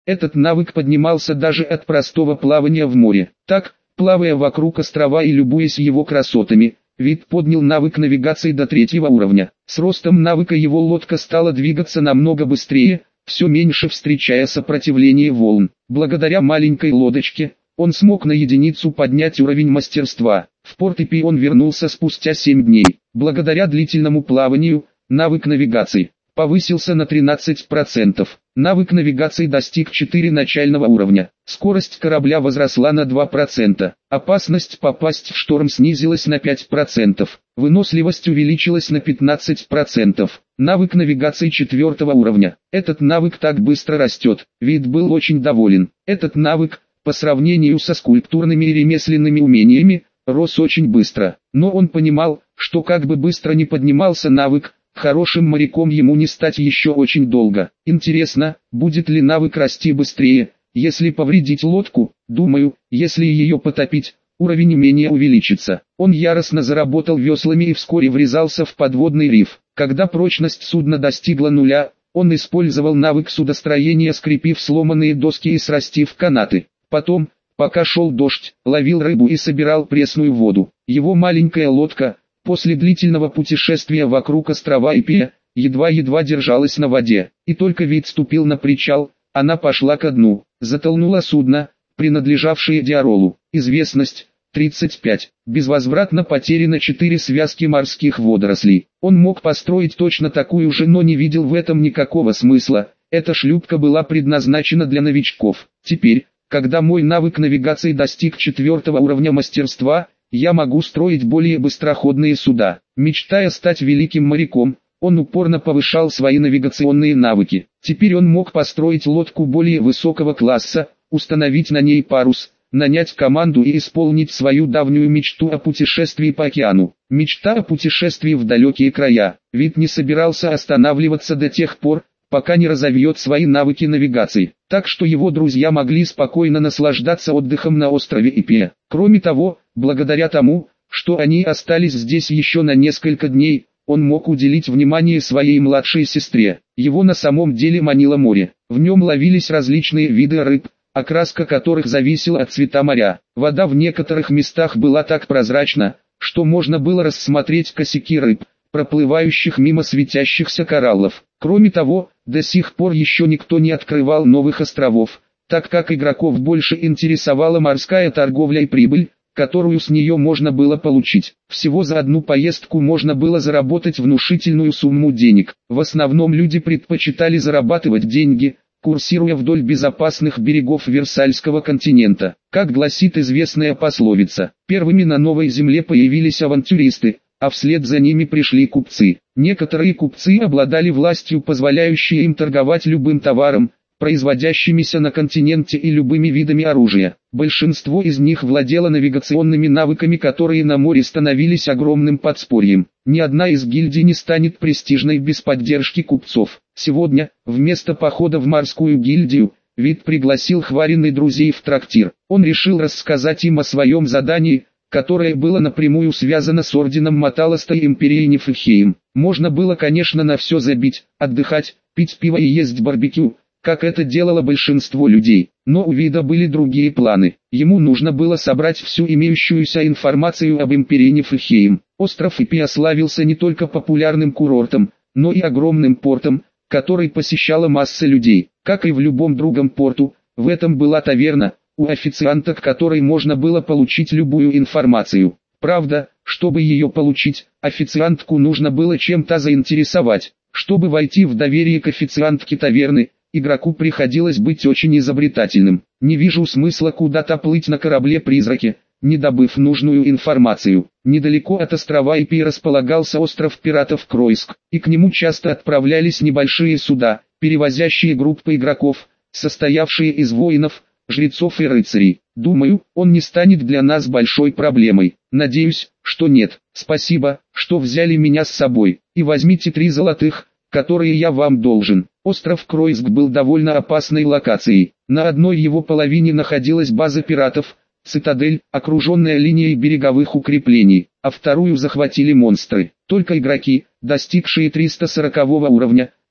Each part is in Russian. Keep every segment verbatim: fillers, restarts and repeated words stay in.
Этот навык поднимался даже от простого плавания в море. Так, плавая вокруг острова и любуясь его красотами, Вид поднял навык навигации до третьего уровня. С ростом навыка его лодка стала двигаться намного быстрее, все меньше встречая сопротивление волн. Благодаря маленькой лодочке, он смог на единицу поднять уровень мастерства. В порт Ипи он вернулся спустя семь дней. Благодаря длительному плаванию, навык навигации повысился на тринадцать процентов. Навык навигации достиг четыре начального уровня. Скорость корабля возросла на два процента. Опасность попасть в шторм снизилась на пять процентов. Выносливость увеличилась на пятнадцать процентов. Навык навигации четвертого уровня. Этот навык так быстро растет. Вид был очень доволен. Этот навык, по сравнению со скульптурными и ремесленными умениями, рос очень быстро. Но он понимал, что как бы быстро ни поднимался навык, хорошим моряком ему не стать еще очень долго. Интересно, будет ли навык расти быстрее, если повредить лодку? Думаю, если ее потопить, уровень умения увеличится. Он яростно заработал веслами и вскоре врезался в подводный риф. Когда прочность судна достигла нуля, он использовал навык судостроения, скрепив сломанные доски и срастив канаты. Потом, пока шел дождь, ловил рыбу и собирал пресную воду. Его маленькая лодка, после длительного путешествия вокруг острова Ипия, едва-едва держалась на воде, и только Вид ступил на причал, она пошла ко дну. Затонуло судно, принадлежавшее Диаролу. Известность тридцать пять. Безвозвратно потеряно четыре связки морских водорослей. Он мог построить точно такую же, но не видел в этом никакого смысла. Эта шлюпка была предназначена для новичков. Теперь, когда мой навык навигации достиг четвертого уровня мастерства, я могу строить более быстроходные суда. Мечтая стать великим моряком, он упорно повышал свои навигационные навыки. Теперь он мог построить лодку более высокого класса, установить на ней парус, нанять команду и исполнить свою давнюю мечту о путешествии по океану. Мечта о путешествии в далекие края. Вид не собирался останавливаться до тех пор, пока не разовьет свои навыки навигации, так что его друзья могли спокойно наслаждаться отдыхом на острове Ипия. Кроме того, благодаря тому, что они остались здесь еще на несколько дней, он мог уделить внимание своей младшей сестре. Его на самом деле манило море. В нем ловились различные виды рыб, окраска которых зависела от цвета моря. Вода в некоторых местах была так прозрачна, что можно было рассмотреть косяки рыб, проплывающих мимо светящихся кораллов. Кроме того, до сих пор еще никто не открывал новых островов, так как игроков больше интересовала морская торговля и прибыль, которую с нее можно было получить. Всего за одну поездку можно было заработать внушительную сумму денег. В основном люди предпочитали зарабатывать деньги, курсируя вдоль безопасных берегов Версальского континента. Как гласит известная пословица, первыми на новой земле появились авантюристы, а вслед за ними пришли купцы. Некоторые купцы обладали властью, позволяющей им торговать любым товаром, производящимися на континенте, и любыми видами оружия. Большинство из них владело навигационными навыками, которые на море становились огромным подспорьем. Ни одна из гильдий не станет престижной без поддержки купцов. Сегодня, вместо похода в морскую гильдию, Вид пригласил Хварин и друзей в трактир. Он решил рассказать им о своем задании, которое было напрямую связано с орденом Маталаста и империей Нифлхейм. Можно было, конечно, на все забить, отдыхать, пить пиво и есть барбекю, как это делало большинство людей. Но у Вида были другие планы. Ему нужно было собрать всю имеющуюся информацию об империи Нифлхейм. Остров Ипия славился не только популярным курортом, но и огромным портом, который посещала масса людей. Как и в любом другом порту, в этом была таверна, у официанта, к которой можно было получить любую информацию. Правда, чтобы ее получить, официантку нужно было чем-то заинтересовать. Чтобы войти в доверие к официантке таверны, игроку приходилось быть очень изобретательным. Не вижу смысла куда-то плыть на корабле-призраке, не добыв нужную информацию. Недалеко от острова Ипи располагался остров пиратов Кройск, и к нему часто отправлялись небольшие суда, перевозящие группы игроков, состоявшие из воинов, жрецов и рыцарей. Думаю, он не станет для нас большой проблемой. Надеюсь, что нет. Спасибо, что взяли меня с собой. И возьмите три золотых, которые я вам должен. Остров Кройск был довольно опасной локацией. На одной его половине находилась база пиратов, цитадель, окруженная линией береговых укреплений, а вторую захватили монстры. Только игроки, достигшие триста сорокового уровня,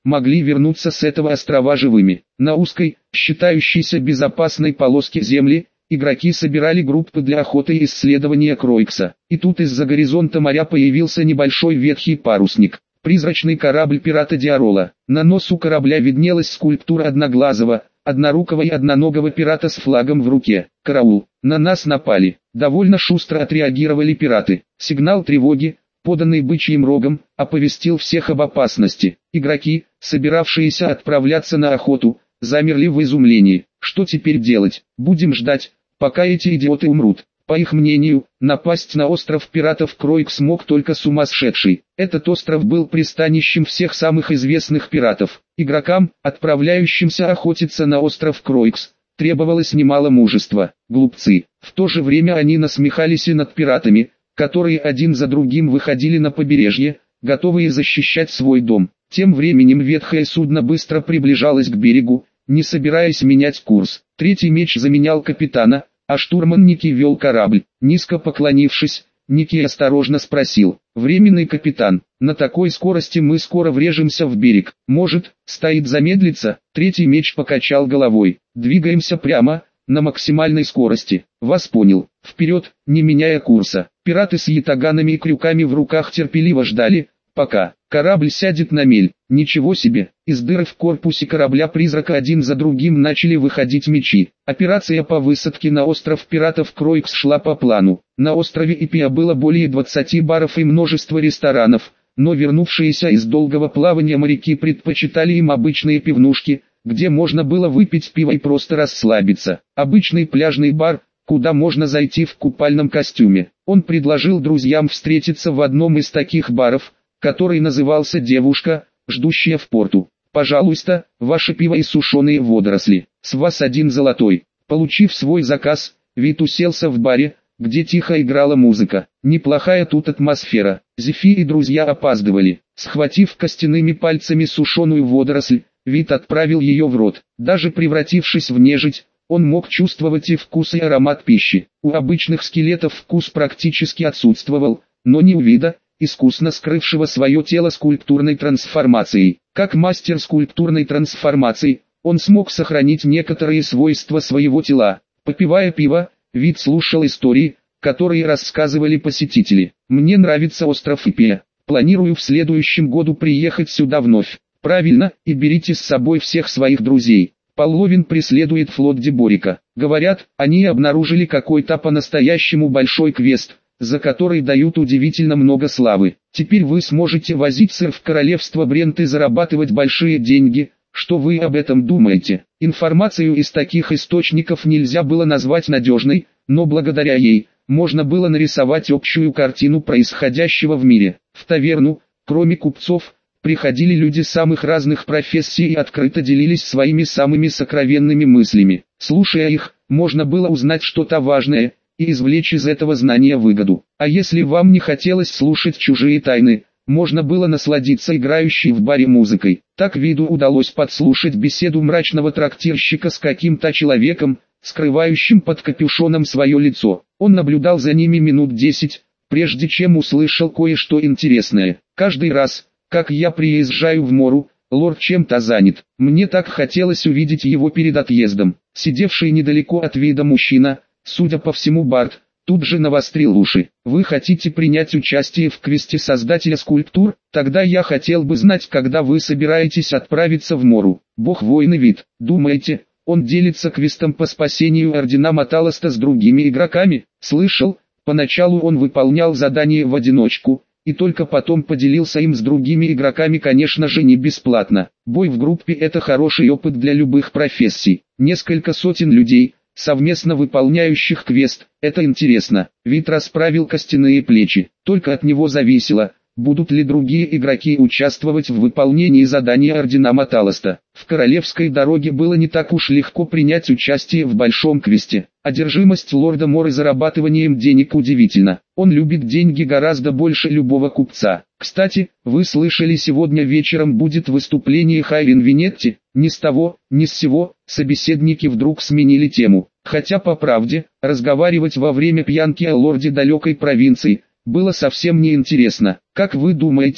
могли вернуться с этого острова живыми. На узкой, считающейся безопасной полоске земли, игроки собирали группы для охоты и исследования Кроикса. И тут из-за горизонта моря появился небольшой ветхий парусник. Призрачный корабль пирата Диарола. На носу корабля виднелась скульптура одноглазого, однорукого и одноногого пирата с флагом в руке. «Караул! На нас напали!» Довольно шустро отреагировали пираты. Сигнал тревоги, поданный бычьим рогом, оповестил всех об опасности. Игроки, собиравшиеся отправляться на охоту, замерли в изумлении. Что теперь делать? Будем ждать, пока эти идиоты умрут. По их мнению, напасть на остров пиратов Кроикс мог только сумасшедший. Этот остров был пристанищем всех самых известных пиратов. Игрокам, отправляющимся охотиться на остров Кроикс, требовалось немало мужества. Глупцы. В то же время они насмехались и над пиратами, которые один за другим выходили на побережье, готовые защищать свой дом. Тем временем ветхое судно быстро приближалось к берегу, не собираясь менять курс. Третий меч заменял капитана, а штурман Ники вел корабль. Низко поклонившись, Ники осторожно спросил: «Временный капитан, на такой скорости мы скоро врежемся в берег. Может, стоит замедлиться?» Третий меч покачал головой. «Двигаемся прямо, на максимальной скорости». «Вас понял. Вперед, не меняя курса». Пираты с ятаганами и крюками в руках терпеливо ждали, пока корабль сядет на мель. Ничего себе! Из дыры в корпусе корабля-призрака один за другим начали выходить мечи. Операция по высадке на остров пиратов Кроикс шла по плану. На острове Ипия было более двадцати баров и множество ресторанов, но вернувшиеся из долгого плавания моряки предпочитали им обычные пивнушки, где можно было выпить пиво и просто расслабиться. Обычный пляжный бар, куда можно зайти в купальном костюме. Он предложил друзьям встретиться в одном из таких баров, который назывался «Девушка, ждущая в порту». «Пожалуйста, ваше пиво и сушеные водоросли. С вас один золотой». Получив свой заказ, Вит уселся в баре, где тихо играла музыка. Неплохая тут атмосфера. Зефи и друзья опаздывали. Схватив костяными пальцами сушеную водоросль, Вит отправил ее в рот. Даже превратившись в нежить, он мог чувствовать и вкус, и аромат пищи. У обычных скелетов вкус практически отсутствовал, но не у Вида, искусно скрывшего свое тело скульптурной трансформацией. Как мастер скульптурной трансформации, он смог сохранить некоторые свойства своего тела. Попивая пиво, Вид слушал истории, которые рассказывали посетители. «Мне нравится остров Ипия. Планирую в следующем году приехать сюда вновь». «Правильно, и берите с собой всех своих друзей. Палловин преследует флот Деборика. Говорят, они обнаружили какой-то по-настоящему большой квест, за который дают удивительно много славы. Теперь вы сможете возить сыр в королевство Брент и зарабатывать большие деньги. Что вы об этом думаете?» Информацию из таких источников нельзя было назвать надежной, но благодаря ей, можно было нарисовать общую картину происходящего в мире. В таверну, кроме купцов, приходили люди самых разных профессий и открыто делились своими самыми сокровенными мыслями. Слушая их, можно было узнать что-то важное и извлечь из этого знания выгоду. А если вам не хотелось слушать чужие тайны, можно было насладиться играющей в баре музыкой. Так Виду удалось подслушать беседу мрачного трактирщика с каким-то человеком, скрывающим под капюшоном свое лицо. Он наблюдал за ними минут десять, прежде чем услышал кое-что интересное. «Каждый раз, как я приезжаю в Мору, лорд чем-то занят. Мне так хотелось увидеть его перед отъездом». Сидевший недалеко от Вида мужчина, судя по всему Барт, тут же навострил уши. «Вы хотите принять участие в квесте создателя скульптур? Тогда я хотел бы знать, когда вы собираетесь отправиться в Мору». Бог войны Вид, думаете, он делится квестом по спасению Ордена Маталаста с другими игроками? Слышал, поначалу он выполнял задание в одиночку, и только потом поделился им с другими игроками, конечно же не бесплатно. Бой в группе — это хороший опыт для любых профессий. Несколько сотен людей, совместно выполняющих квест, это интересно. Вид расправил костяные плечи. Только от него зависело, будут ли другие игроки участвовать в выполнении задания Ордена Маталаста. В Королевской дороге было не так уж легко принять участие в большом квесте. Одержимость лорда Моры зарабатыванием денег удивительна. Он любит деньги гораздо больше любого купца. Кстати, вы слышали, сегодня вечером будет выступление Хайрин Винетти? Ни с того, ни с сего, собеседники вдруг сменили тему. Хотя по правде, разговаривать во время пьянки о лорде далекой провинции было совсем неинтересно. Как вы думаете,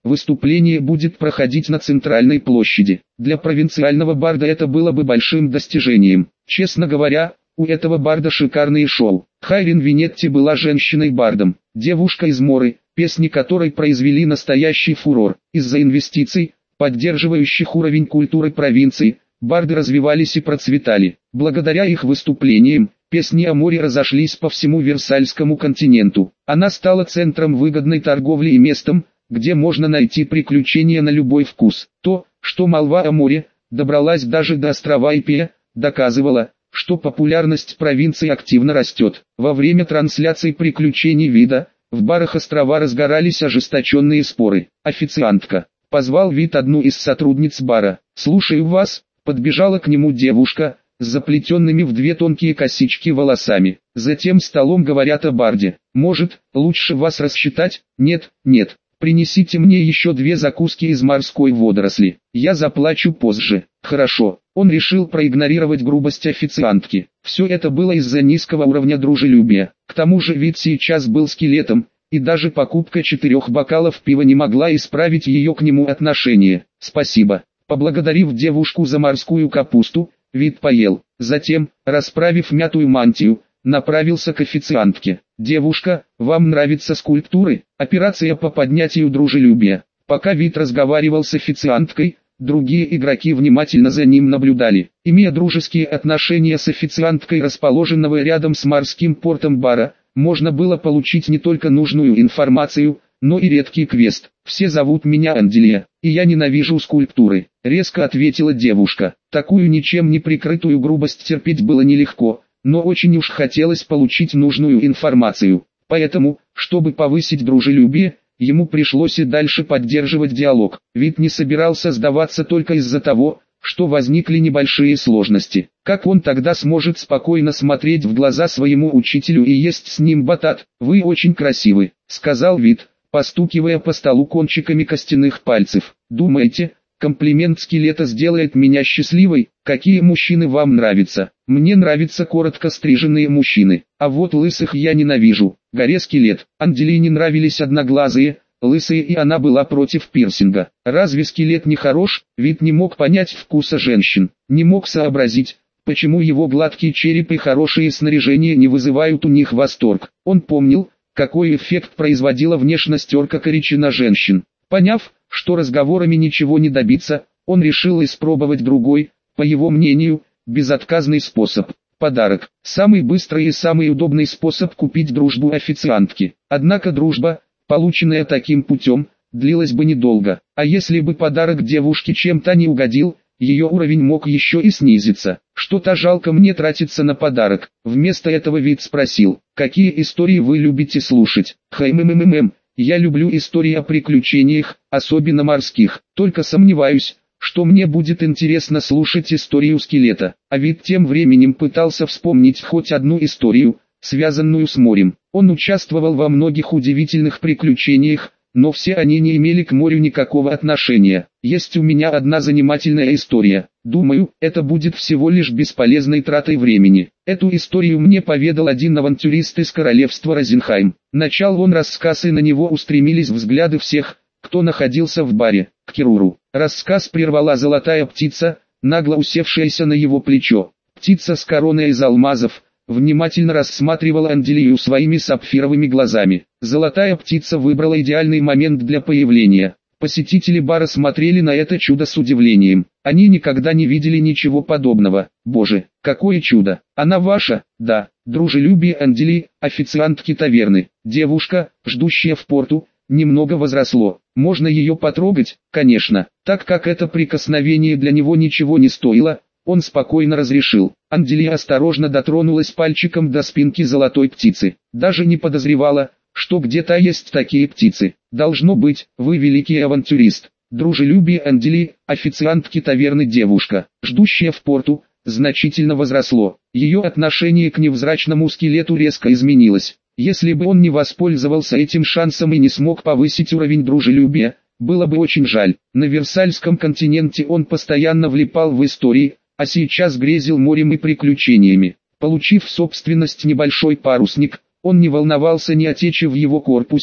Выступление будет проходить на центральной площади. Для провинциального барда это было бы большим достижением. Честно говоря, у этого барда шикарные шоу. Хайрин Винетти была женщиной-бардом, девушка из Моры, песни которой произвели настоящий фурор. Из-за инвестиций, поддерживающих уровень культуры провинции, барды развивались и процветали. Благодаря их выступлениям, песни о море разошлись по всему Версальскому континенту. Она стала центром выгодной торговли и местом, где можно найти приключения на любой вкус. То, что молва о море добралась даже до острова Ипия, доказывало, что популярность провинции активно растет. Во время трансляции приключений вида, в барах острова разгорались ожесточенные споры. Официантка. Позвал Вид одну из сотрудниц бара. «Слушаю вас», подбежала к нему девушка, с заплетенными в две тонкие косички волосами. Затем столом говорят о барде. «Может, лучше вас рассчитать?» «Нет, нет. Принесите мне еще две закуски из морской водоросли. Я заплачу позже». «Хорошо». Он решил проигнорировать грубость официантки. Все это было из-за низкого уровня дружелюбия. К тому же Вид сейчас был скелетом, и даже покупка четырех бокалов пива не могла исправить ее к нему отношение. «Спасибо». Поблагодарив девушку за морскую капусту, Вид поел. Затем, расправив мятую мантию, направился к официантке. «Девушка, вам нравятся скульптуры?» Операция по поднятию дружелюбия. Пока Вид разговаривал с официанткой, другие игроки внимательно за ним наблюдали. Имея дружеские отношения с официанткой расположенного рядом с морским портом бара, можно было получить не только нужную информацию, но и редкий квест. «Все зовут меня Анделия, и я ненавижу скульптуры», — резко ответила девушка. Такую ничем не прикрытую грубость терпеть было нелегко, но очень уж хотелось получить нужную информацию. Поэтому, чтобы повысить дружелюбие, ему пришлось и дальше поддерживать диалог. Вид не собирался сдаваться только из-за того, что возникли небольшие сложности. Как он тогда сможет спокойно смотреть в глаза своему учителю и есть с ним батат? «Вы очень красивы», — сказал Вид, постукивая по столу кончиками костяных пальцев. «Думаете, комплимент скелета сделает меня счастливой? Какие мужчины вам нравятся?» «Мне нравятся коротко стриженные мужчины, а вот лысых я ненавижу». Горе скелет. Анделии не нравились одноглазые, лысые, и она была против пирсинга. Разве скелет не хорош? Вид не мог понять вкуса женщин, не мог сообразить, почему его гладкий череп и хорошее снаряжение не вызывают у них восторг. Он помнил, какой эффект производила внешность орка-коричи на женщин. Поняв, что разговорами ничего не добиться, он решил испробовать другой, по его мнению, безотказный способ. Подарок. Самый быстрый и самый удобный способ купить дружбу официантки. Однако дружба, полученная таким путем, длилась бы недолго. А если бы подарок девушке чем-то не угодил, ее уровень мог еще и снизиться. «Что-то жалко мне тратиться на подарок». Вместо этого Вид спросил: «Какие истории вы любите слушать?» «Хм-мм-мм, я люблю истории о приключениях, особенно морских. Только сомневаюсь, что мне будет интересно слушать историю скелета». А Вид тем временем пытался вспомнить хоть одну историю, связанную с морем. Он участвовал во многих удивительных приключениях, но все они не имели к морю никакого отношения. «Есть у меня одна занимательная история. Думаю, это будет всего лишь бесполезной тратой времени. Эту историю мне поведал один авантюрист из королевства Розенхайм». Начал он рассказ, и на него устремились взгляды всех, кто находился в баре. «К Кируру». Рассказ прервала золотая птица, нагло усевшаяся на его плечо. Птица с короной из алмазов внимательно рассматривала Анделию своими сапфировыми глазами. Золотая птица выбрала идеальный момент для появления. Посетители бара смотрели на это чудо с удивлением. Они никогда не видели ничего подобного. «Боже, какое чудо! Она ваша?» «Да». Дружелюбие Анделии, официантки таверны. Девушка, ждущая в порту, немного возросло. «Можно ее потрогать?» «Конечно». Так как это прикосновение для него ничего не стоило, он спокойно разрешил. Анделия осторожно дотронулась пальчиком до спинки золотой птицы. Даже не подозревала, что где-то есть такие птицы. «Должно быть, вы великий авантюрист». Дружелюбие Анделии, официантки таверны девушка, ждущая в порту, значительно возросло. Ее отношение к невзрачному скелету резко изменилось. Если бы он не воспользовался этим шансом и не смог повысить уровень дружелюбия, было бы очень жаль. На Версальском континенте он постоянно влипал в истории, а сейчас грезил морем и приключениями. Получив в собственность небольшой парусник, он не волновался ни о тече в его корпусе,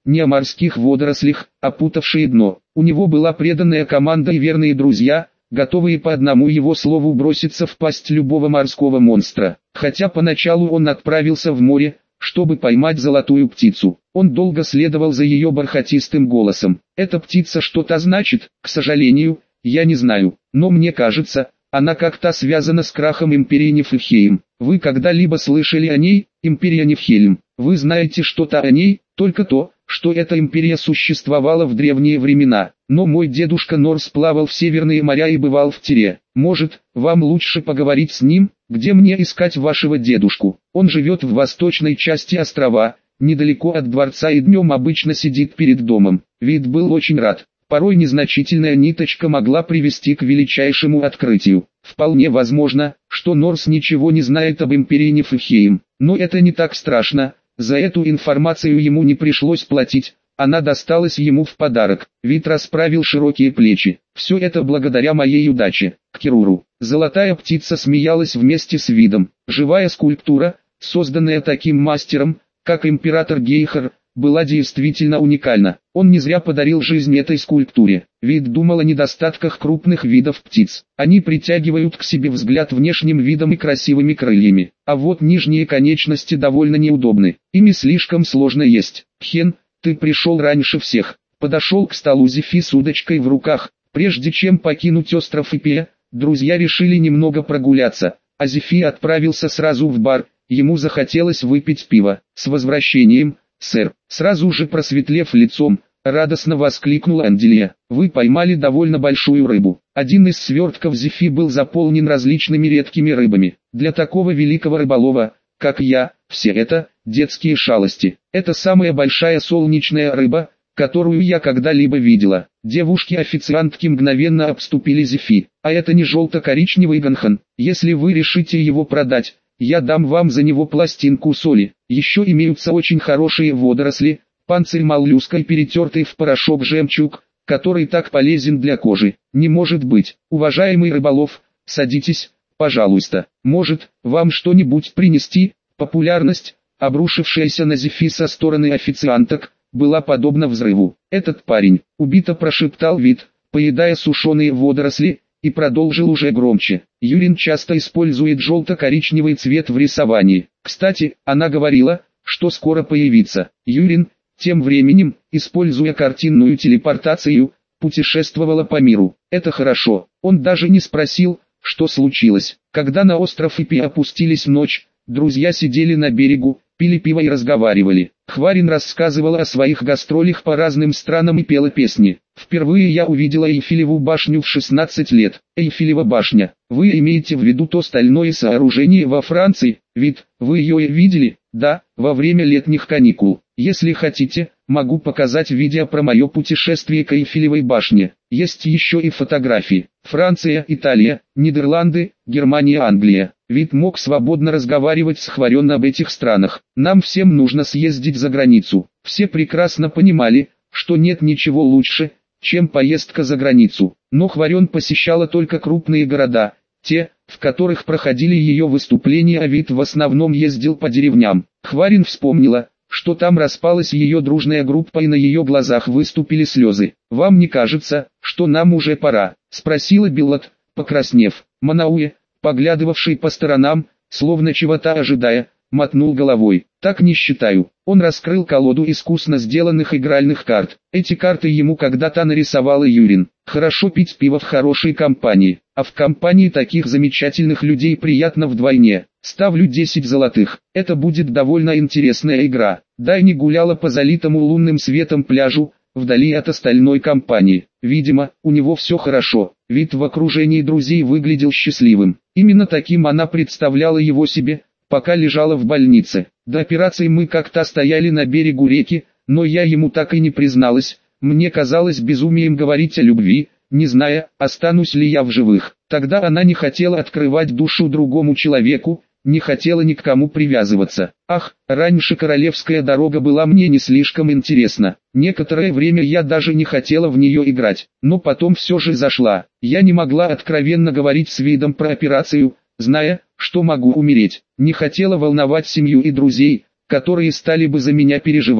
не о морских водорослях, опутавшие дно. У него была преданная команда и верные друзья, готовые по одному его слову броситься в пасть любого морского монстра. Хотя поначалу он отправился в море, чтобы поймать золотую птицу. Он долго следовал за ее бархатистым голосом. «Эта птица что-то значит, к сожалению, я не знаю, но мне кажется, она как-то связана с крахом империи Нифлхейм. Вы когда-либо слышали о ней, империя Нифлхейм? Вы знаете что-то о ней, только то, что эта империя существовала в древние времена. Но мой дедушка Норс плавал в северные моря и бывал в Тире. Может, вам лучше поговорить с ним? Где мне искать вашего дедушку? Он живет в восточной части острова, недалеко от дворца и днем обычно сидит перед домом». Вид был очень рад. Порой незначительная ниточка могла привести к величайшему открытию. Вполне возможно, что Норс ничего не знает об империи Нифлхейм. Но это не так страшно, за эту информацию ему не пришлось платить, она досталась ему в подарок. Вид расправил широкие плечи. Все это благодаря моей удаче. Кируру. Золотая птица смеялась вместе с Видом. Живая скульптура, созданная таким мастером, как император Гейхар, была действительно уникальна. Он не зря подарил жизнь этой скульптуре. Вид думал о недостатках крупных видов птиц. Они притягивают к себе взгляд внешним видом и красивыми крыльями. А вот нижние конечности довольно неудобны. Ими слишком сложно есть. «Хен, ты пришел раньше всех». Подошел к столу Зефи с удочкой в руках. Прежде чем покинуть остров Ипея, друзья решили немного прогуляться, а Зефи отправился сразу в бар. Ему захотелось выпить пиво. «С возвращением, сэр!» Сразу же просветлев лицом, радостно воскликнула Анделия. «Вы поймали довольно большую рыбу». Один из свертков Зефи был заполнен различными редкими рыбами. Для такого великого рыболова, как я, все это – детские шалости. Это самая большая солнечная рыба, которую я когда-либо видела. Девушки-официантки мгновенно обступили Зефи. «А это не желто-коричневый ганхан. Если вы решите его продать, я дам вам за него пластинку соли. Еще имеются очень хорошие водоросли, панцирь моллюска и перетертый в порошок жемчуг, который так полезен для кожи». «Не может быть. Уважаемый рыболов, садитесь, пожалуйста. Может, вам что-нибудь принести?» Популярность, обрушившаяся на Зефи со стороны официанток, была подобна взрыву. «Этот парень», — убито прошептал Вид, поедая сушеные водоросли, и продолжил уже громче. «Юрин часто использует желто-коричневый цвет в рисовании. Кстати, она говорила, что скоро появится». Юрин, тем временем, используя картинную телепортацию, путешествовала по миру. «Это хорошо». Он даже не спросил, что случилось. Когда на остров Ипи опустились ночь, друзья сидели на берегу, пили пиво и разговаривали. Хварин рассказывала о своих гастролях по разным странам и пела песни. «Впервые я увидела Эйфелеву башню в шестнадцать лет». Эйфелева башня. Вы имеете в виду то стальное сооружение во Франции? Вид, вы ее видели? Да, во время летних каникул. Если хотите, могу показать видео про мое путешествие к Эйфелевой башне. Есть еще и фотографии. Франция, Италия, Нидерланды, Германия, Англия. Вид мог свободно разговаривать с Хварен об этих странах. Нам всем нужно съездить за границу. Все прекрасно понимали, что нет ничего лучше, чем поездка за границу. Но Хварен посещала только крупные города, те, в которых проходили ее выступления, а Вид в основном ездил по деревням. Хварин вспомнила, что там распалась ее дружная группа и на ее глазах выступили слезы. «Вам не кажется, что нам уже пора?» – спросила Биллот, покраснев. Манауэ, поглядывавший по сторонам, словно чего-то ожидая, мотнул головой. «Так не считаю». Он раскрыл колоду искусно сделанных игральных карт. Эти карты ему когда-то нарисовала Юрин. Хорошо пить пиво в хорошей компании, а в компании таких замечательных людей приятно вдвойне. Ставлю десять золотых. Это будет довольно интересная игра. Дайни гуляла по залитому лунным светом пляжу, вдали от остальной компании. Видимо, у него все хорошо. Вид в окружении друзей выглядел счастливым. Именно таким она представляла его себе, пока лежала в больнице. До операции мы как-то стояли на берегу реки, но я ему так и не призналась. Мне казалось безумием говорить о любви, не зная, останусь ли я в живых. Тогда она не хотела открывать душу другому человеку, не хотела ни к кому привязываться. Ах, раньше королевская дорога была мне не слишком интересна. Некоторое время я даже не хотела в нее играть, но потом все же зашла. Я не могла откровенно говорить с Видом про операцию, зная, что могу умереть. Не хотела волновать семью и друзей, которые стали бы за меня переживать.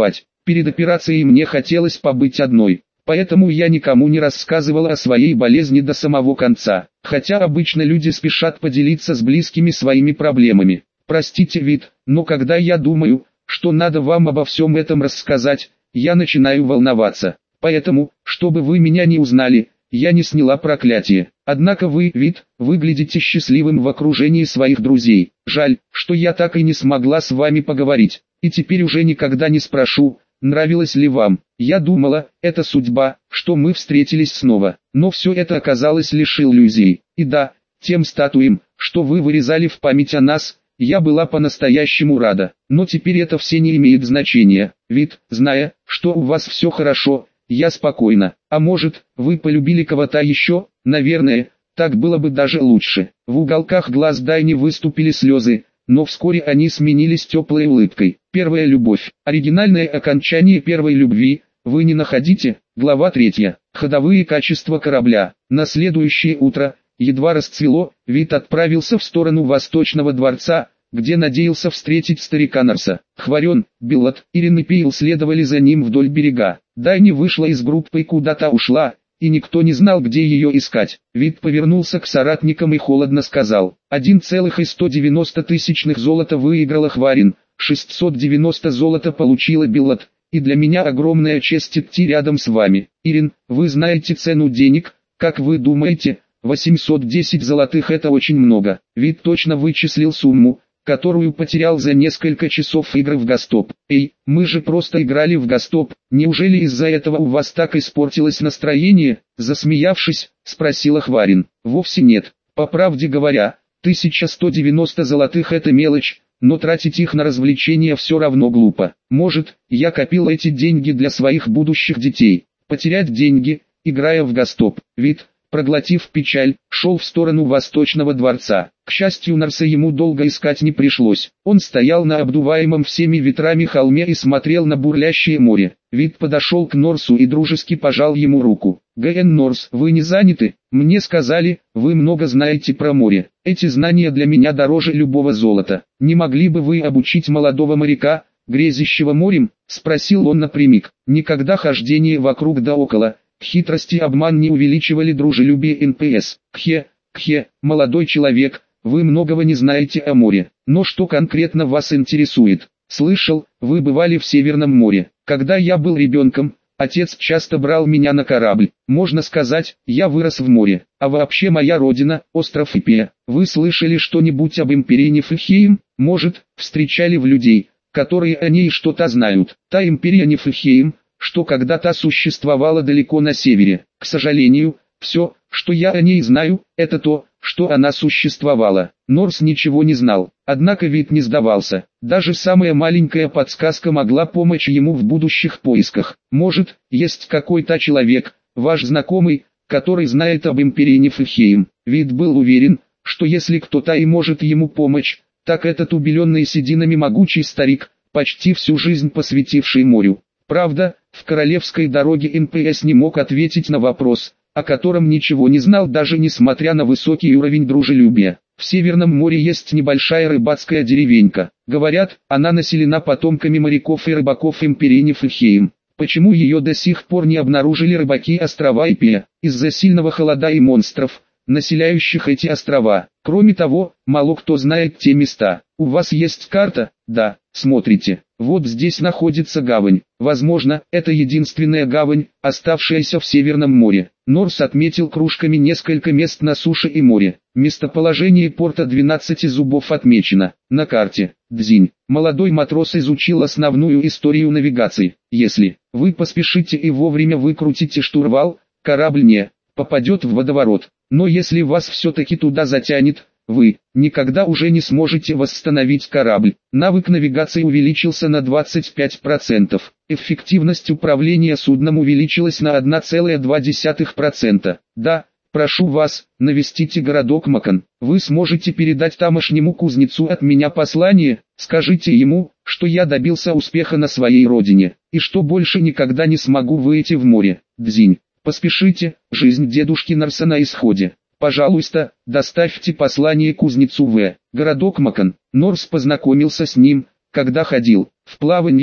Перед операцией мне хотелось побыть одной. Поэтому я никому не рассказывала о своей болезни до самого конца, хотя обычно люди спешат поделиться с близкими своими проблемами. Простите, Вит, но когда я думаю, что надо вам обо всем этом рассказать, я начинаю волноваться. Поэтому, чтобы вы меня не узнали, я не сняла проклятие. Однако вы, Вит, выглядите счастливым в окружении своих друзей. Жаль, что я так и не смогла с вами поговорить, и теперь уже никогда не спрошу, нравилось ли вам. Я думала, это судьба, что мы встретились снова, но все это оказалось лишь иллюзией. И да, тем статуям, что вы вырезали в память о нас, я была по-настоящему рада. Но теперь это все не имеет значения. Вит, зная, что у вас все хорошо, я спокойна. А может, вы полюбили кого-то еще? Наверное, так было бы даже лучше. В уголках глаз Дайни выступили слезы, но вскоре они сменились теплой улыбкой. Первая любовь. Оригинальное окончание первой любви, вы не находите? Глава третья. Ходовые качества корабля. На следующее утро, едва расцвело, Вит отправился в сторону Восточного дворца, где надеялся встретить старика Норса. Хварен, Биллот, Ирин и Пейл следовали за ним вдоль берега. Дайни вышла из группы и куда-то ушла, и никто не знал, где ее искать. Вит повернулся к соратникам и холодно сказал: один целых сто девяносто тысячных золота выиграла Хварен, шестьсот девяносто золота получила Биллот, и для меня огромная честь идти рядом с вами. Ирин, вы знаете цену денег, как вы думаете, восемьсот десять золотых это очень много. Вит точно вычислил сумму, которую потерял за несколько часов игры в Гостоп. Эй, мы же просто играли в Гостоп, неужели из-за этого у вас так испортилось настроение? Засмеявшись, спросила Хварен. Вовсе нет, по правде говоря, тысяча сто девяносто золотых это мелочь, но тратить их на развлечения все равно глупо. Может, я копил эти деньги для своих будущих детей. Потерять деньги, играя в Гостоп. Вит, проглотив печаль, шел в сторону Восточного дворца. К счастью, Норса ему долго искать не пришлось. Он стоял на обдуваемом всеми ветрами холме и смотрел на бурлящее море. Вит подошел к Норсу и дружески пожал ему руку. «Г.Н. Норс, вы не заняты? Мне сказали, вы много знаете про море. Эти знания для меня дороже любого золота. Не могли бы вы обучить молодого моряка, грезящего морем?» — спросил он напрямик. Никогда хождение вокруг да около, хитрость и обман не увеличивали дружелюбие эн пэ эс. Кхе, кхе, молодой человек, вы многого не знаете о море. Но что конкретно вас интересует? Слышал, вы бывали в Северном море. Когда я был ребенком, отец часто брал меня на корабль. Можно сказать, я вырос в море. А вообще моя родина, остров Ипия. Вы слышали что-нибудь об империи Нифльхейм? Может, встречали в людей, которые о ней что-то знают. Та империя Нифльхейм, что когда-то существовала далеко на севере. К сожалению, все, что я о ней знаю, это то, что она существовала. Норс ничего не знал, однако Вит не сдавался. Даже самая маленькая подсказка могла помочь ему в будущих поисках. Может, есть какой-то человек, ваш знакомый, который знает об империи Нифльхейм. Вит был уверен, что если кто-то и может ему помочь, так этот убеленный сединами могучий старик, почти всю жизнь посвятивший морю. Правда, в королевской дороге эн пэ эс не мог ответить на вопрос, о котором ничего не знал даже несмотря на высокий уровень дружелюбия. В Северном море есть небольшая рыбацкая деревенька. Говорят, она населена потомками моряков и рыбаков империи Нифльхейм. Почему ее до сих пор не обнаружили рыбаки острова Ипия? Из-за сильного холода и монстров, населяющих эти острова. Кроме того, мало кто знает те места. У вас есть карта? Да, смотрите. Вот здесь находится гавань. Возможно, это единственная гавань, оставшаяся в Северном море. Норс отметил кружками несколько мест на суше и море. Местоположение порта двенадцати зубов отмечено на карте. Дзинь. Молодой матрос изучил основную историю навигации. Если вы поспешите и вовремя выкрутите штурвал, корабль не попадет в водоворот. Но если вас все-таки туда затянет, вы никогда уже не сможете восстановить корабль. Навык навигации увеличился на двадцать пять процентов. Эффективность управления судном увеличилась на одна целая две десятых процента. Да, прошу вас, навестите городок Макан. Вы сможете передать тамошнему кузнецу от меня послание. Скажите ему, что я добился успеха на своей родине, и что больше никогда не смогу выйти в море. Дзинь. Поспешите, жизнь дедушки Норса на исходе. Пожалуйста, доставьте послание кузнецу в городок Макан. Норс познакомился с ним, когда ходил в плавание,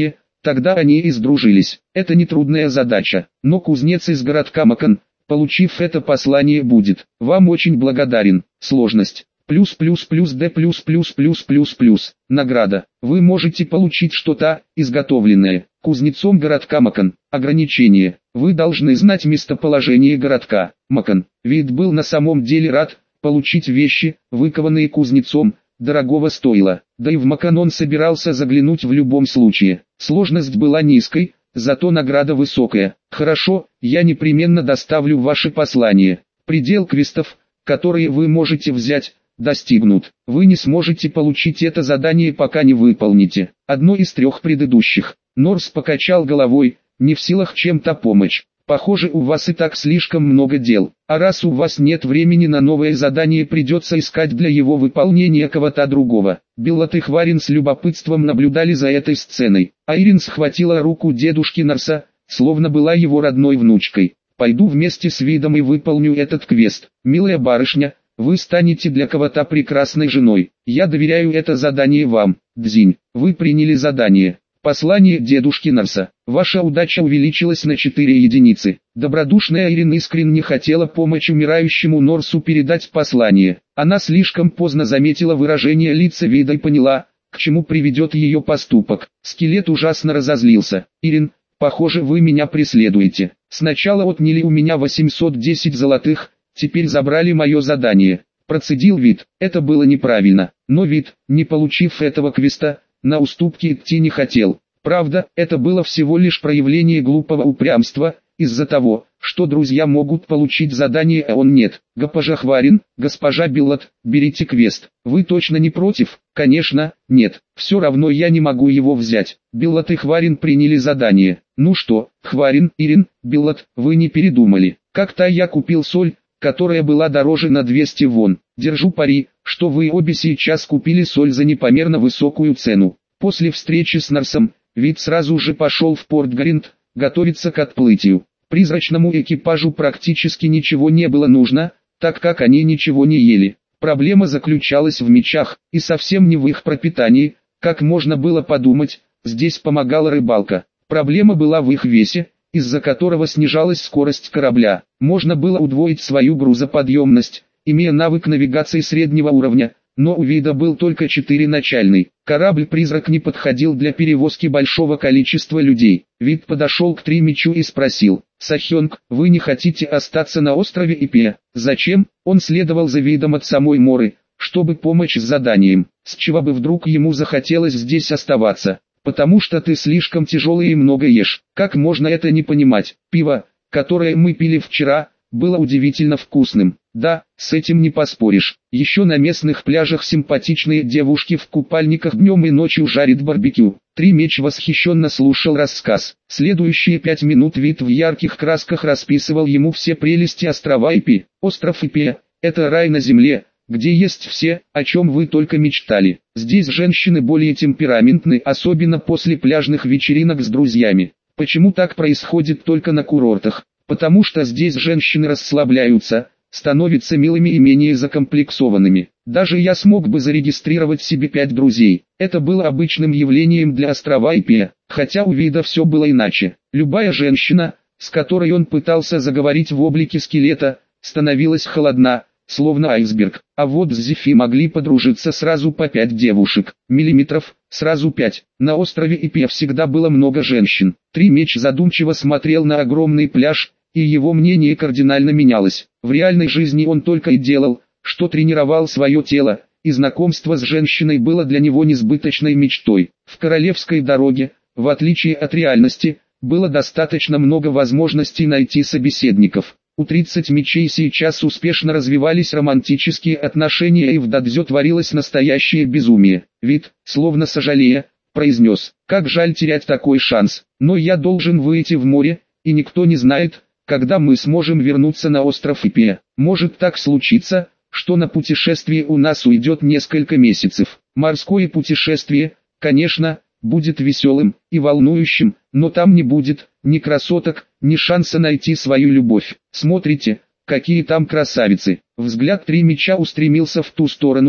Тогда они и сдружились. Это нетрудная задача, но кузнец из городка Макон, получив это послание, будет вам очень благодарен. Сложность. Плюс плюс плюс Д плюс плюс плюс плюс плюс. Награда. Вы можете получить что-то, изготовленное кузнецом городка Макон. Ограничение. Вы должны знать местоположение городка Макон. Вид был на самом деле рад получить вещи, выкованные кузнецом, дорогого стоило. Да и в Макон он собирался заглянуть в любом случае. Сложность была низкой, зато награда высокая. Хорошо, я непременно доставлю ваше послание. Предел квестов, которые вы можете взять, достигнут. Вы не сможете получить это задание, пока не выполните одно из трех предыдущих. Норс покачал головой, не в силах чем-то помочь. Похоже, у вас и так слишком много дел, а раз у вас нет времени на новое задание, придется искать для его выполнения кого-то другого. Биллот и Хварин с любопытством наблюдали за этой сценой. Айрин схватила руку дедушки Норса, словно была его родной внучкой. «Пойду вместе с Видом и выполню этот квест. Милая барышня, вы станете для кого-то прекрасной женой. Я доверяю это задание вам. Дзинь, вы приняли задание. Послание дедушки Норса. Ваша удача увеличилась на четыре единицы. Добродушная Айрин искренне хотела помочь умирающему Норсу передать послание. Она слишком поздно заметила выражение лица Вида и поняла, к чему приведет ее поступок. Скелет ужасно разозлился. «Ирин, похоже, вы меня преследуете. Сначала отняли у меня восемьсот десять золотых, теперь забрали мое задание». Процедил Вид. Это было неправильно, но Вид, не получив этого квеста, на уступки идти не хотел. Правда, это было всего лишь проявление глупого упрямства, из-за того, что друзья могут получить задание, а он нет. «Госпожа Хварин, госпожа Биллот, берите квест. Вы точно не против?» «Конечно, нет. Все равно я не могу его взять». Биллот и Хварин приняли задание. «Ну что, Хварин, Ирин, Биллот, вы не передумали? Как-то я купил соль, которая была дороже на двести вон. Держу пари, что вы обе сейчас купили соль за непомерно высокую цену». После встречи с Норсом, Вид сразу же пошел в порт Гаринт, готовиться к отплытию. Призрачному экипажу практически ничего не было нужно, так как они ничего не ели. Проблема заключалась в мечах, и совсем не в их пропитании, как можно было подумать, здесь помогала рыбалка. Проблема была в их весе, из-за которого снижалась скорость корабля. Можно было удвоить свою грузоподъемность, имея навык навигации среднего уровня, но у Вида был только четыре начальный. Корабль-призрак не подходил для перевозки большого количества людей. Вид подошел к Три Мечу и спросил: «Сахёнг, вы не хотите остаться на острове Ипе?» «Зачем?» Он следовал за Видом от самой Моры, чтобы помочь с заданием. С чего бы вдруг ему захотелось здесь оставаться? «Потому что ты слишком тяжелый и много ешь». Как можно это не понимать? Пиво, которое мы пили вчера, было удивительно вкусным. Да, с этим не поспоришь. Еще на местных пляжах симпатичные девушки в купальниках днем и ночью жарят барбекю. Три Меч восхищенно слушал рассказ. Следующие пять минут Вид в ярких красках расписывал ему все прелести острова Ипи. Остров Ипи – это рай на земле, где есть все, о чем вы только мечтали. Здесь женщины более темпераментны, особенно после пляжных вечеринок с друзьями. Почему так происходит только на курортах? Потому что здесь женщины расслабляются, становятся милыми и менее закомплексованными. Даже я смог бы зарегистрировать себе пять друзей. Это было обычным явлением для острова Ипи, хотя у Вида все было иначе. Любая женщина, с которой он пытался заговорить в облике скелета, становилась холодна, словно айсберг. А вот с Зефи могли подружиться сразу по пять девушек. Миллиметров, сразу пять. На острове Ипи всегда было много женщин. Три Меч задумчиво смотрел на огромный пляж, и его мнение кардинально менялось. В реальной жизни он только и делал, что тренировал свое тело, и знакомство с женщиной было для него несбыточной мечтой. В королевской дороге, в отличие от реальности, было достаточно много возможностей найти собеседников. У тридцати мечей сейчас успешно развивались романтические отношения, и в Дадзё творилось настоящее безумие. Вид, словно сожалея, произнес: «Как жаль терять такой шанс, но я должен выйти в море, и никто не знает, когда мы сможем вернуться на остров Ипи. Может так случиться, что на путешествие у нас уйдет несколько месяцев. Морское путешествие, конечно, будет веселым и волнующим, но там не будет ни красоток, ни шанса найти свою любовь. Смотрите, какие там красавицы». Взгляд Три Меча устремился в ту сторону,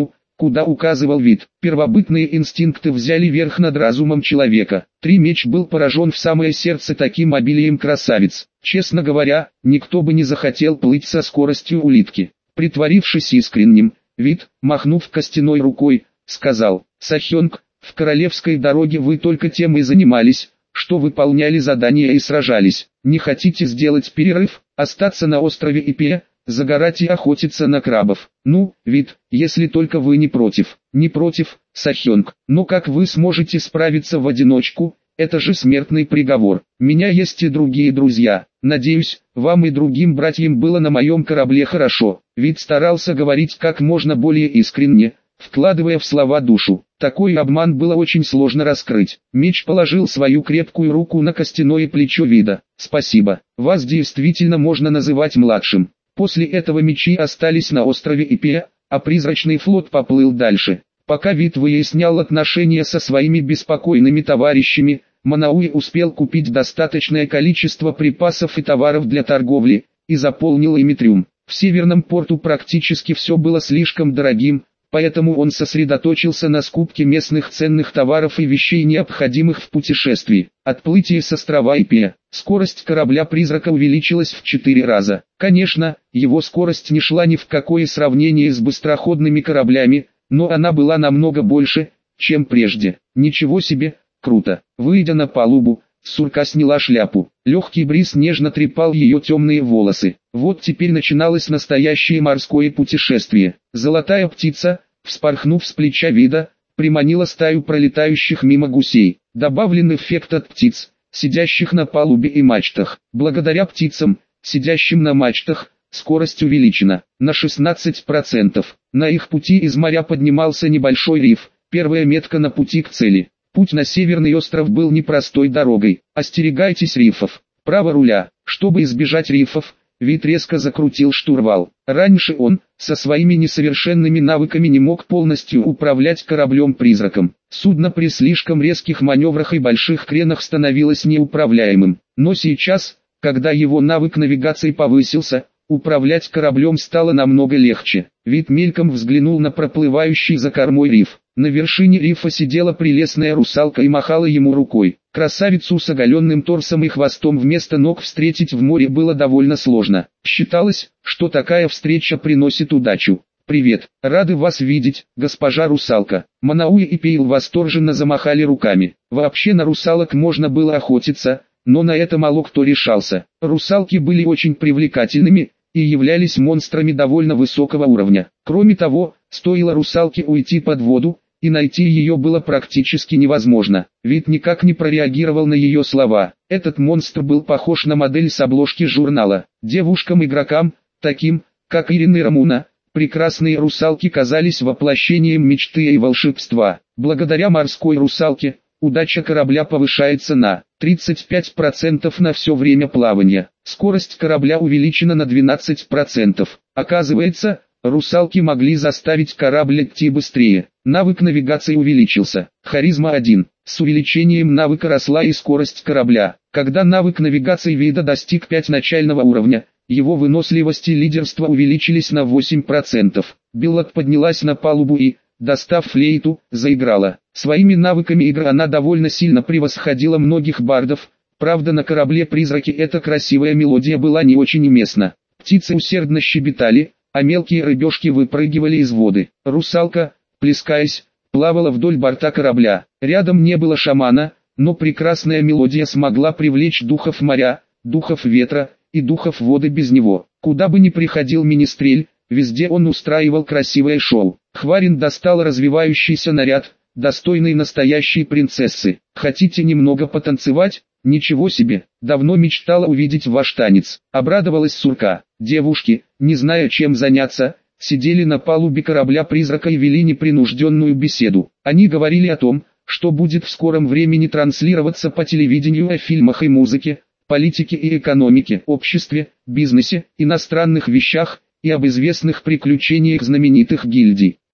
куда указывал вид. Первобытные инстинкты взяли верх над разумом человека. Три меч был поражен в самое сердце таким обилием красавиц. Честно говоря, никто бы не захотел плыть со скоростью улитки. Притворившись искренним, вид, махнув костяной рукой, сказал: «Сахёнг, в королевской дороге вы только тем и занимались, что выполняли задания и сражались. Не хотите сделать перерыв, остаться на острове Ипея, загорать и охотиться на крабов? Ну, вид, если только вы не против». «Не против, Сахёнг, но как вы сможете справиться в одиночку? Это же смертный приговор. Меня есть и другие друзья. Надеюсь, вам и другим братьям было на моем корабле хорошо». Вид старался говорить как можно более искренне, вкладывая в слова душу. Такой обман было очень сложно раскрыть. Меч положил свою крепкую руку на костяное плечо Вида. «Спасибо, вас действительно можно называть младшим». После этого мечи остались на острове Ипея, а призрачный флот поплыл дальше. Пока Вид выяснял отношения со своими беспокойными товарищами, Манауи успел купить достаточное количество припасов и товаров для торговли, и заполнил ими трюм. В Северном порту практически все было слишком дорогим, поэтому он сосредоточился на скупке местных ценных товаров и вещей, необходимых в путешествии. Отплытие с острова Ипея. Скорость корабля-призрака увеличилась в четыре раза. Конечно, его скорость не шла ни в какое сравнение с быстроходными кораблями, но она была намного больше, чем прежде. Ничего себе, круто. Выйдя на палубу, Сурка сняла шляпу. Легкий бриз нежно трепал ее темные волосы. Вот теперь начиналось настоящее морское путешествие. Золотая птица, вспорхнув с плеча Вида, приманила стаю пролетающих мимо гусей. Добавлен эффект от птиц, сидящих на палубе и мачтах. Благодаря птицам, сидящим на мачтах, скорость увеличена на шестнадцать процентов. На их пути из моря поднимался небольшой риф, первая метка на пути к цели. Путь на северный остров был непростой дорогой. Остерегайтесь рифов. Право руля. Чтобы избежать рифов, Вид резко закрутил штурвал. Раньше он, со своими несовершенными навыками, не мог полностью управлять кораблем-призраком. Судно при слишком резких маневрах и больших кренах становилось неуправляемым. Но сейчас, когда его навык навигации повысился, управлять кораблем стало намного легче. Вид мельком взглянул на проплывающий за кормой риф. На вершине рифа сидела прелестная русалка и махала ему рукой. Красавицу с оголенным торсом и хвостом вместо ног встретить в море было довольно сложно. Считалось, что такая встреча приносит удачу. «Привет, рады вас видеть, госпожа русалка». Манауи и Пейл восторженно замахали руками. Вообще на русалок можно было охотиться, но на это мало кто решался. Русалки были очень привлекательными и являлись монстрами довольно высокого уровня. Кроме того, стоило русалке уйти под воду, и найти ее было практически невозможно. Вид никак не прореагировал на ее слова. Этот монстр был похож на модель с обложки журнала. Девушкам-игрокам, таким, как Ирина и Рамуна, прекрасные русалки казались воплощением мечты и волшебства. Благодаря морской русалке, удача корабля повышается на тридцать пять процентов на все время плавания. Скорость корабля увеличена на двенадцать процентов. Оказывается, русалки могли заставить корабль идти быстрее. Навык навигации увеличился. Харизма один. С увеличением навыка росла и скорость корабля. Когда навык навигации Вида достиг пять начального уровня, его выносливость и лидерство увеличились на восемь процентов. Беллот поднялась на палубу и, достав флейту, заиграла. Своими навыками игры она довольно сильно превосходила многих бардов, правда на корабле-призраке эта красивая мелодия была не очень уместна. Птицы усердно щебетали, а мелкие рыбешки выпрыгивали из воды. Русалка, плескаясь, плавала вдоль борта корабля. Рядом не было шамана, но прекрасная мелодия смогла привлечь духов моря, духов ветра и духов воды без него. Куда бы ни приходил министрель, везде он устраивал красивое шоу. Хварин достал развивающийся наряд, достойный настоящей принцессы. «Хотите немного потанцевать? Ничего себе, давно мечтала увидеть ваш танец», — обрадовалась Сурка. Девушки, не зная чем заняться, сидели на палубе корабля-призрака и вели непринужденную беседу. Они говорили о том, что будет в скором времени транслироваться по телевидению, о фильмах и музыке, политике и экономике, обществе, бизнесе, иностранных вещах и об известных приключениях знаменитых гильдий.